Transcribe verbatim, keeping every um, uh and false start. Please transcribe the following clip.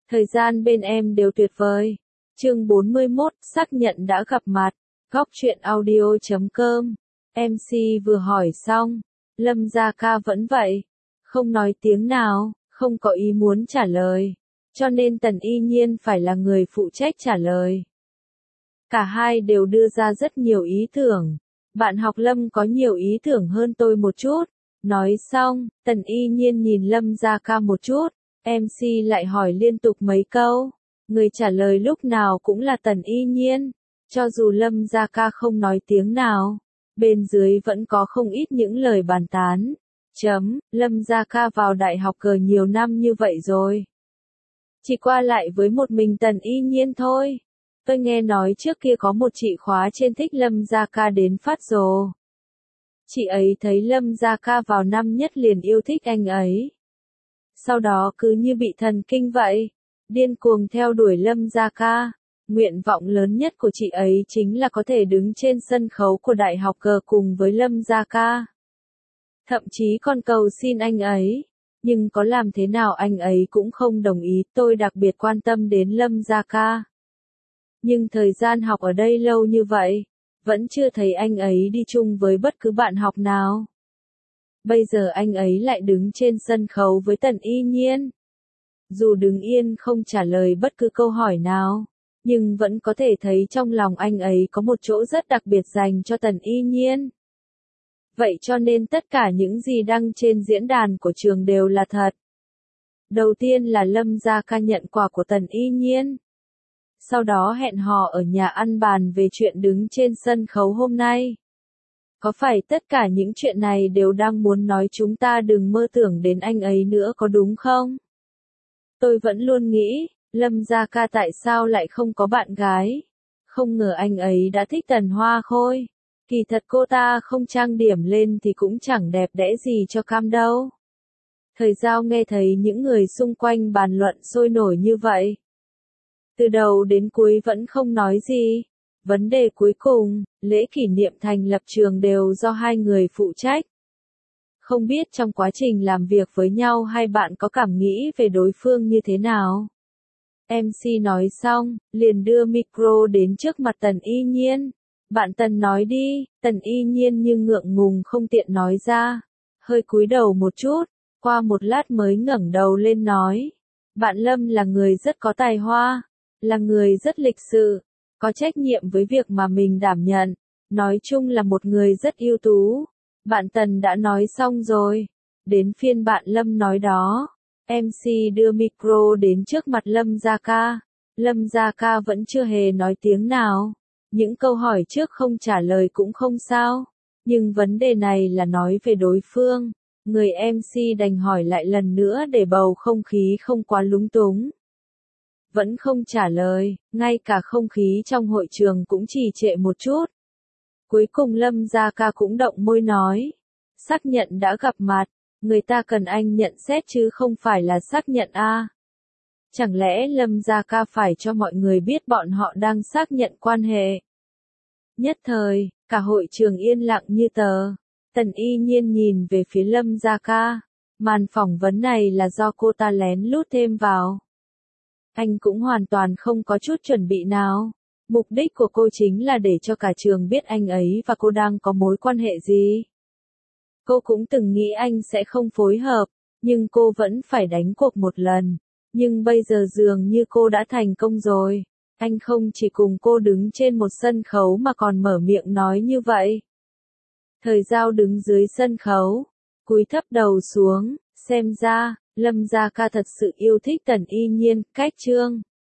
Thời gian bên em đều tuyệt vời. Chương bốn mươi mốt, xác nhận đã gặp mặt. Góc truyện audio chấm com. em xê vừa hỏi xong, Lâm Gia Ca vẫn vậy, không nói tiếng nào, không có ý muốn trả lời, cho nên Tần Y Nhiên phải là người phụ trách trả lời. Cả hai đều đưa ra rất nhiều ý tưởng. Bạn học Lâm có nhiều ý tưởng hơn tôi một chút. Nói xong, Tần Y Nhiên nhìn Lâm Gia Ca một chút, em xê lại hỏi liên tục mấy câu. Người trả lời lúc nào cũng là Tần Y Nhiên. Cho dù Lâm Gia Ca không nói tiếng nào, bên dưới vẫn có không ít những lời bàn tán. Chấm, Lâm Gia Ca vào đại học cờ nhiều năm như vậy rồi. Chỉ qua lại với một mình Tần Y Nhiên thôi. Tôi nghe nói trước kia có một chị khóa trên thích Lâm Gia Ca đến phát rồ. Chị ấy thấy Lâm Gia Ca vào năm nhất liền yêu thích anh ấy. Sau đó cứ như bị thần kinh vậy, điên cuồng theo đuổi Lâm Gia Ca. Nguyện vọng lớn nhất của chị ấy chính là có thể đứng trên sân khấu của đại học cờ cùng với Lâm Gia Ca. Thậm chí còn cầu xin anh ấy. Nhưng có làm thế nào anh ấy cũng không đồng ý. Tôi đặc biệt quan tâm đến Lâm Gia Ca. Nhưng thời gian học ở đây lâu như vậy, vẫn chưa thấy anh ấy đi chung với bất cứ bạn học nào. Bây giờ anh ấy lại đứng trên sân khấu với Tần Y Nhiên. Dù đứng yên không trả lời bất cứ câu hỏi nào, nhưng vẫn có thể thấy trong lòng anh ấy có một chỗ rất đặc biệt dành cho Tần Y Nhiên. Vậy cho nên tất cả những gì đăng trên diễn đàn của trường đều là thật. Đầu tiên là Lâm Gia Ca nhận quà của Tần Y Nhiên. Sau đó hẹn hò ở nhà ăn bàn về chuyện đứng trên sân khấu hôm nay. Có phải tất cả những chuyện này đều đang muốn nói chúng ta đừng mơ tưởng đến anh ấy nữa có đúng không? Tôi vẫn luôn nghĩ, Lâm Gia Ca tại sao lại không có bạn gái? Không ngờ anh ấy đã thích Tần Hoa Khôi. Kỳ thật cô ta không trang điểm lên thì cũng chẳng đẹp đẽ gì cho cam đâu. Thời Giao nghe thấy những người xung quanh bàn luận sôi nổi như vậy. Từ đầu đến cuối vẫn không nói gì. Vấn đề cuối cùng, lễ kỷ niệm thành lập trường đều do hai người phụ trách. Không biết trong quá trình làm việc với nhau hai bạn có cảm nghĩ về đối phương như thế nào? em xê nói xong, liền đưa micro đến trước mặt Tần Y Nhiên. Bạn Tần nói đi. Tần Y Nhiên như ngượng ngùng không tiện nói ra. Hơi cúi đầu một chút, qua một lát mới ngẩng đầu lên nói. Bạn Lâm là người rất có tài hoa, là người rất lịch sự, có trách nhiệm với việc mà mình đảm nhận. Nói chung là một người rất ưu tú. Bạn Tần đã nói xong rồi. Đến phiên bạn Lâm nói đó. em xê đưa micro đến trước mặt Lâm Gia Ca. Lâm Gia Ca vẫn chưa hề nói tiếng nào. Những câu hỏi trước không trả lời cũng không sao. Nhưng vấn đề này là nói về đối phương. Người em xê đành hỏi lại lần nữa để bầu không khí không quá lúng túng. Vẫn không trả lời, ngay cả không khí trong hội trường cũng trì trệ một chút. Cuối cùng Lâm Gia Ca cũng động môi nói. Xác nhận đã gặp mặt, người ta cần anh nhận xét chứ không phải là xác nhận a. À. Chẳng lẽ Lâm Gia Ca phải cho mọi người biết bọn họ đang xác nhận quan hệ? Nhất thời, cả hội trường yên lặng như tờ. Tần Y Nhiên nhìn về phía Lâm Gia Ca. Màn phỏng vấn này là do cô ta lén lút thêm vào. Anh cũng hoàn toàn không có chút chuẩn bị nào. Mục đích của cô chính là để cho cả trường biết anh ấy và cô đang có mối quan hệ gì. Cô cũng từng nghĩ anh sẽ không phối hợp, nhưng cô vẫn phải đánh cuộc một lần. Nhưng bây giờ dường như cô đã thành công rồi. Anh không chỉ cùng cô đứng trên một sân khấu mà còn mở miệng nói như vậy. Thời Giao đứng dưới sân khấu, cúi thấp đầu xuống, xem ra, Lâm Gia Ca thật sự yêu thích Tần Y Nhiên, cách chương.